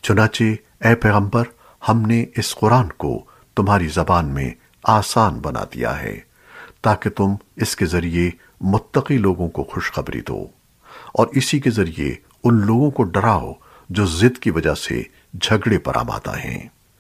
चुनाचे ए पैगंबर, हमने इस कुरान को तुम्हारी जबान में आसान बना दिया है ताकि तुम इसके जरिए मुत्तकी लोगों को खुशखबरी दो और इसी के जरिए उन लोगों को डराओ जो जिद की वजह से झगड़े पर आमादा हैं।